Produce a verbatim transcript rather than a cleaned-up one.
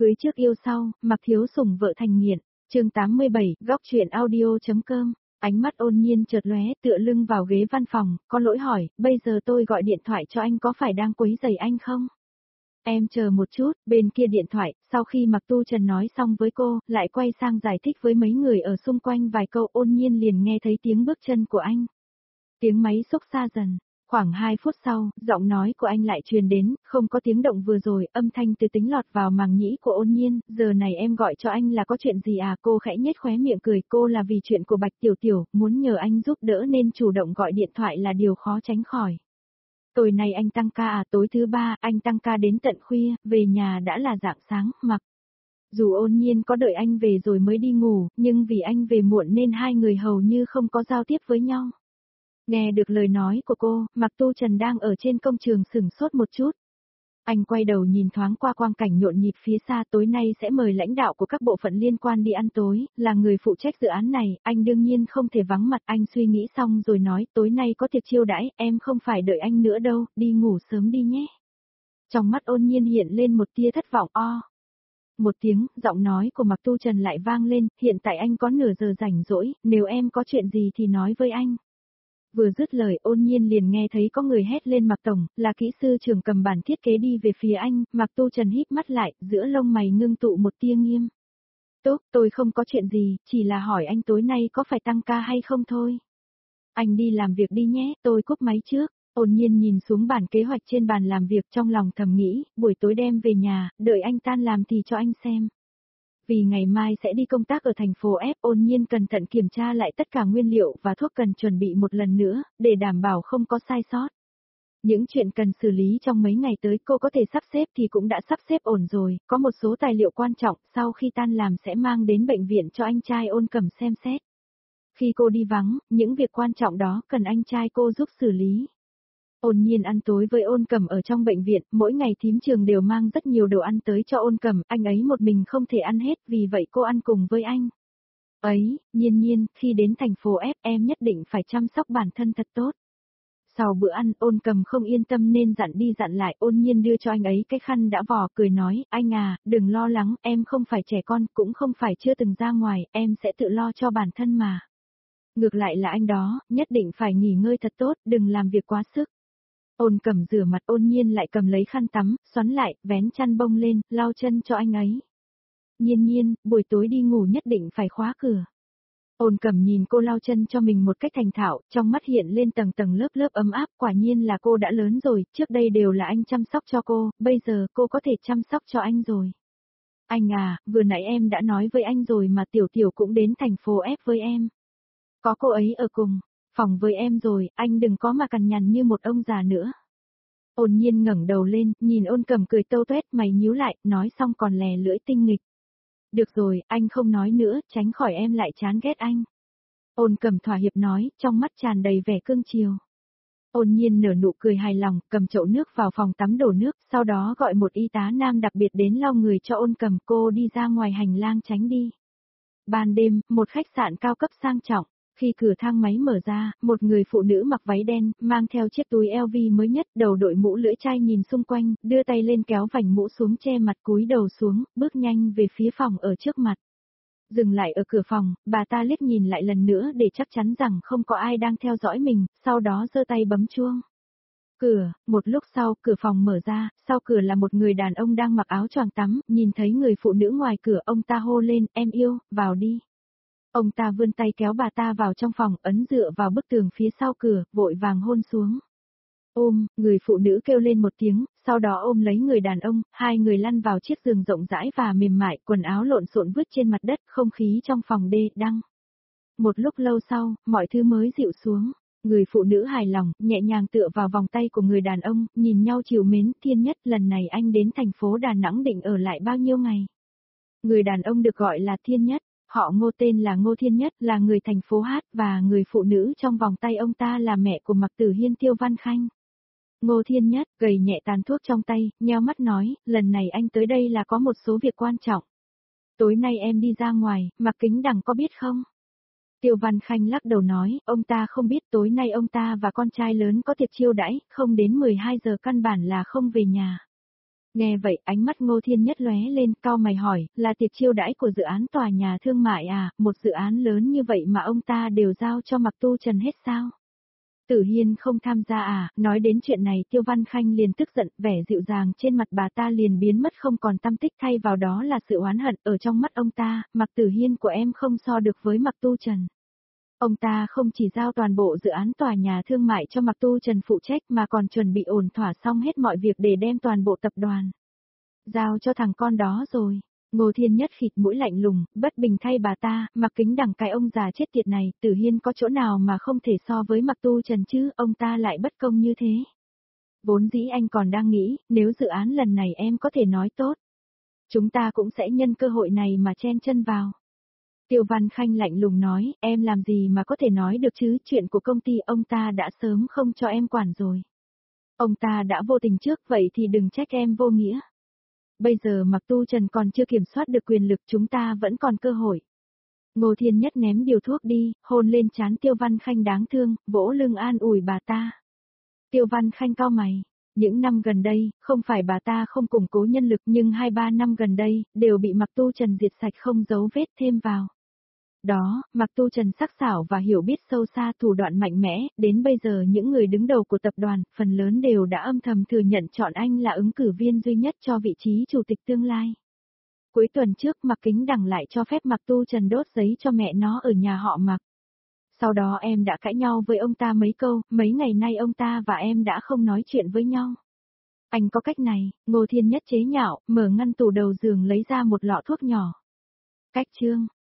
Cưới trước yêu sau, Mạc Thiếu Sủng vợ thành nghiện. Chương tám mươi bảy, góc truyện audio.com. Ánh mắt Ôn Nhiên chợt lóe, tựa lưng vào ghế văn phòng, có lỗi hỏi, bây giờ tôi gọi điện thoại cho anh có phải đang quấy rầy anh không? Em chờ một chút, bên kia điện thoại, sau khi Mạc Tu Trần nói xong với cô, lại quay sang giải thích với mấy người ở xung quanh vài câu. Ôn Nhiên liền nghe thấy tiếng bước chân của anh. Tiếng máy xúc xa dần. Khoảng hai phút sau, giọng nói của anh lại truyền đến, không có tiếng động vừa rồi, âm thanh từ tính lọt vào màng nhĩ của Ôn Nhiên. Giờ này em gọi cho anh là có chuyện gì à? Cô khẽ nhếch khóe miệng cười, cô là vì chuyện của Bạch Tiểu Tiểu, muốn nhờ anh giúp đỡ nên chủ động gọi điện thoại là điều khó tránh khỏi. Tối nay anh tăng ca à? Tối thứ ba, anh tăng ca đến tận khuya, về nhà đã là rạng sáng. Mặc dù Ôn Nhiên có đợi anh về rồi mới đi ngủ, nhưng vì anh về muộn nên hai người hầu như không có giao tiếp với nhau. Nghe được lời nói của cô, Mạc Tu Trần đang ở trên công trường sửng sốt một chút. Anh quay đầu nhìn thoáng qua quang cảnh nhộn nhịp phía xa. Tối nay sẽ mời lãnh đạo của các bộ phận liên quan đi ăn tối, là người phụ trách dự án này, anh đương nhiên không thể vắng mặt. Anh suy nghĩ xong rồi nói, tối nay có tiệc chiêu đãi, em không phải đợi anh nữa đâu, đi ngủ sớm đi nhé. Trong mắt Ôn Nhiên hiện lên một tia thất vọng. O. Một tiếng, giọng nói của Mạc Tu Trần lại vang lên, hiện tại anh có nửa giờ rảnh rỗi, nếu em có chuyện gì thì nói với anh. Vừa dứt lời, Ôn Nhiên liền nghe thấy có người hét lên, Mạc Tổng, là kỹ sư trưởng cầm bản thiết kế đi về phía anh. Mạc Tu Trần híp mắt lại, giữa lông mày ngưng tụ một tia nghiêm. Tốt, tôi không có chuyện gì, chỉ là hỏi anh tối nay có phải tăng ca hay không thôi. Anh đi làm việc đi nhé, tôi cúp máy trước. Ôn Nhiên nhìn xuống bản kế hoạch trên bàn làm việc, trong lòng thầm nghĩ, buổi tối đem về nhà, đợi anh tan làm thì cho anh xem. Vì ngày mai sẽ đi công tác ở thành phố F, Ôn Nhiên cẩn thận kiểm tra lại tất cả nguyên liệu và thuốc cần chuẩn bị một lần nữa, để đảm bảo không có sai sót. Những chuyện cần xử lý trong mấy ngày tới cô có thể sắp xếp thì cũng đã sắp xếp ổn rồi, có một số tài liệu quan trọng sau khi tan làm sẽ mang đến bệnh viện cho anh trai Ôn Cẩm xem xét. Khi cô đi vắng, những việc quan trọng đó cần anh trai cô giúp xử lý. Ôn Nhiên ăn tối với Ôn Cẩm ở trong bệnh viện, mỗi ngày thím trường đều mang rất nhiều đồ ăn tới cho Ôn Cẩm, anh ấy một mình không thể ăn hết, vì vậy cô ăn cùng với anh. Ấy, Nhiên Nhiên, khi đến thành phố F em nhất định phải chăm sóc bản thân thật tốt. Sau bữa ăn, Ôn Cẩm không yên tâm nên dặn đi dặn lại. Ôn Nhiên đưa cho anh ấy cái khăn đã vò, cười nói, anh à, đừng lo lắng, em không phải trẻ con, cũng không phải chưa từng ra ngoài, em sẽ tự lo cho bản thân mà. Ngược lại là anh đó, nhất định phải nghỉ ngơi thật tốt, đừng làm việc quá sức. Ôn Cẩm rửa mặt, Ôn Nhiên lại cầm lấy khăn tắm, xoắn lại, vén chăn bông lên, lau chân cho anh ấy. Nhiên Nhiên, buổi tối đi ngủ nhất định phải khóa cửa. Ôn Cẩm nhìn cô lau chân cho mình một cách thành thạo, trong mắt hiện lên tầng tầng lớp lớp ấm áp, quả nhiên là cô đã lớn rồi, trước đây đều là anh chăm sóc cho cô, bây giờ cô có thể chăm sóc cho anh rồi. Anh à, vừa nãy em đã nói với anh rồi mà Tiểu Tiểu cũng đến thành phố F với em. Có cô ấy ở cùng phòng với em rồi, anh đừng có mà cằn nhằn như một ông già nữa. Ôn Nhiên ngẩng đầu lên, nhìn Ôn Cẩm cười tâu tuét, mày nhíu lại, nói xong còn lè lưỡi tinh nghịch. Được rồi, anh không nói nữa, tránh khỏi em lại chán ghét anh. Ôn Cẩm thỏa hiệp nói, trong mắt tràn đầy vẻ cương chiều. Ôn Nhiên nở nụ cười hài lòng, cầm chậu nước vào phòng tắm đổ nước, sau đó gọi một y tá nam đặc biệt đến lau người cho Ôn Cẩm. Cô đi ra ngoài hành lang tránh đi. Ban đêm, một khách sạn cao cấp sang trọng. Khi cửa thang máy mở ra, một người phụ nữ mặc váy đen, mang theo chiếc túi L V mới nhất, đầu đội mũ lưỡi chai nhìn xung quanh, đưa tay lên kéo vành mũ xuống che mặt, cúi đầu xuống, bước nhanh về phía phòng ở trước mặt. Dừng lại ở cửa phòng, bà ta liếc nhìn lại lần nữa để chắc chắn rằng không có ai đang theo dõi mình, sau đó giơ tay bấm chuông. Cửa, một lúc sau, cửa phòng mở ra, sau cửa là một người đàn ông đang mặc áo choàng tắm, nhìn thấy người phụ nữ ngoài cửa, ông ta hô lên, em yêu, vào đi. Ông ta vươn tay kéo bà ta vào trong phòng, ấn dựa vào bức tường phía sau cửa, vội vàng hôn xuống. Ôm, người phụ nữ kêu lên một tiếng, sau đó ôm lấy người đàn ông, hai người lăn vào chiếc giường rộng rãi và mềm mại, quần áo lộn xộn vứt trên mặt đất, không khí trong phòng đê đăng. Một lúc lâu sau, mọi thứ mới dịu xuống. Người phụ nữ hài lòng, nhẹ nhàng tựa vào vòng tay của người đàn ông, nhìn nhau trìu mến. Thiên Nhất, lần này anh đến thành phố Đà Nẵng định ở lại bao nhiêu ngày? Người đàn ông được gọi là Thiên Nhất. Họ Ngô, tên là Ngô Thiên Nhất, là người thành phố Hát, và người phụ nữ trong vòng tay ông ta là mẹ của Mạc Tử Hiên, Tiêu Văn Khanh. Ngô Thiên Nhất gầy nhẹ tàn thuốc trong tay, nheo mắt nói, lần này anh tới đây là có một số việc quan trọng. Tối nay em đi ra ngoài, Mạc Kính Đằng có biết không? Tiêu Văn Khanh lắc đầu nói, ông ta không biết, tối nay ông ta và con trai lớn có tiệc chiêu đãi, không đến mười hai giờ căn bản là không về nhà. Nghe vậy, ánh mắt Ngô Thiên Nhất lóe lên, cau mày hỏi, là tiệc chiêu đãi của dự án tòa nhà thương mại à, một dự án lớn như vậy mà ông ta đều giao cho Mạc Tu Trần hết sao? Tử Hiên không tham gia à, nói đến chuyện này Tiêu Văn Khanh liền tức giận, vẻ dịu dàng trên mặt bà ta liền biến mất không còn tăm tích, thay vào đó là sự oán hận. Ở trong mắt ông ta, Mạc Tử Hiên của em không so được với Mạc Tu Trần. Ông ta không chỉ giao toàn bộ dự án tòa nhà thương mại cho Mạc Tu Trần phụ trách mà còn chuẩn bị ổn thỏa xong hết mọi việc để đem toàn bộ tập đoàn giao cho thằng con đó rồi. Ngô Thiên Nhất khịt mũi lạnh lùng, bất bình thay bà ta, Mạc Kính Đằng cái ông già chết tiệt này, Tử Hiên có chỗ nào mà không thể so với Mạc Tu Trần chứ, ông ta lại bất công như thế. Vốn dĩ anh còn đang nghĩ, nếu dự án lần này em có thể nói tốt, chúng ta cũng sẽ nhân cơ hội này mà chen chân vào. Tiêu Văn Khanh lạnh lùng nói, em làm gì mà có thể nói được chứ, chuyện của công ty ông ta đã sớm không cho em quản rồi. Ông ta đã vô tình trước, vậy thì đừng trách em vô nghĩa. Bây giờ Mạc Tu Trần còn chưa kiểm soát được quyền lực, chúng ta vẫn còn cơ hội. Ngô Thiên Nhất ném điều thuốc đi, hôn lên trán Tiêu Văn Khanh đáng thương, vỗ lưng an ủi bà ta. Tiêu Văn Khanh cau mày. Những năm gần đây, không phải bà ta không củng cố nhân lực nhưng hai ba năm gần đây, đều bị Mạc Tu Trần diệt sạch không dấu vết thêm vào. Đó, Mạc Tu Trần sắc sảo và hiểu biết sâu xa thủ đoạn mạnh mẽ, đến bây giờ những người đứng đầu của tập đoàn, phần lớn đều đã âm thầm thừa nhận chọn anh là ứng cử viên duy nhất cho vị trí chủ tịch tương lai. Cuối tuần trước Mạc Kính Đằng lại cho phép Mạc Tu Trần đốt giấy cho mẹ nó ở nhà họ Mạc. Sau đó em đã cãi nhau với ông ta mấy câu, mấy ngày nay ông ta và em đã không nói chuyện với nhau. Anh có cách này, Ngô Thiên Nhất chế nhạo, mở ngăn tủ đầu giường lấy ra một lọ thuốc nhỏ. Cách chương